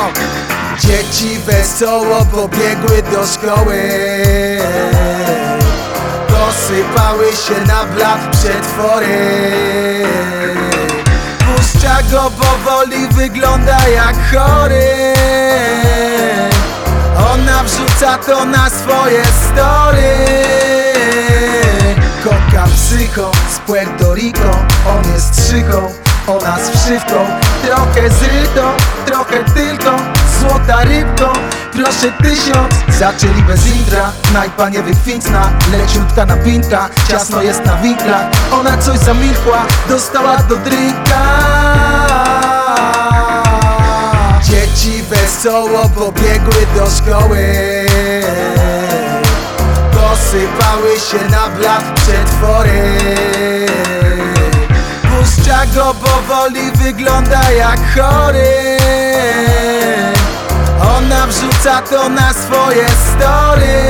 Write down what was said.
Dzieci wesoło pobiegły do szkoły, posypały się na blat przetwory. Puszcza go powoli, wygląda jak chory. Ona wrzuca to na swoje story. Koka psycho z Puerto Rico, on jest szychą, ona z wszywką. Trochę zryto, trochę tylko, złota rybką. Proszę 1000, zaczęli bez intra. Knajpa nie wykwintna, leciutka napinka, ciasno jest na winklach. Ona coś zamilkła, dostała do drinka. Dzieci wesoło pobiegły do szkoły, posypały się na blat przetwory. Puszcza go powoli, wygląda jak chory. Ona wrzuca to na swoje story.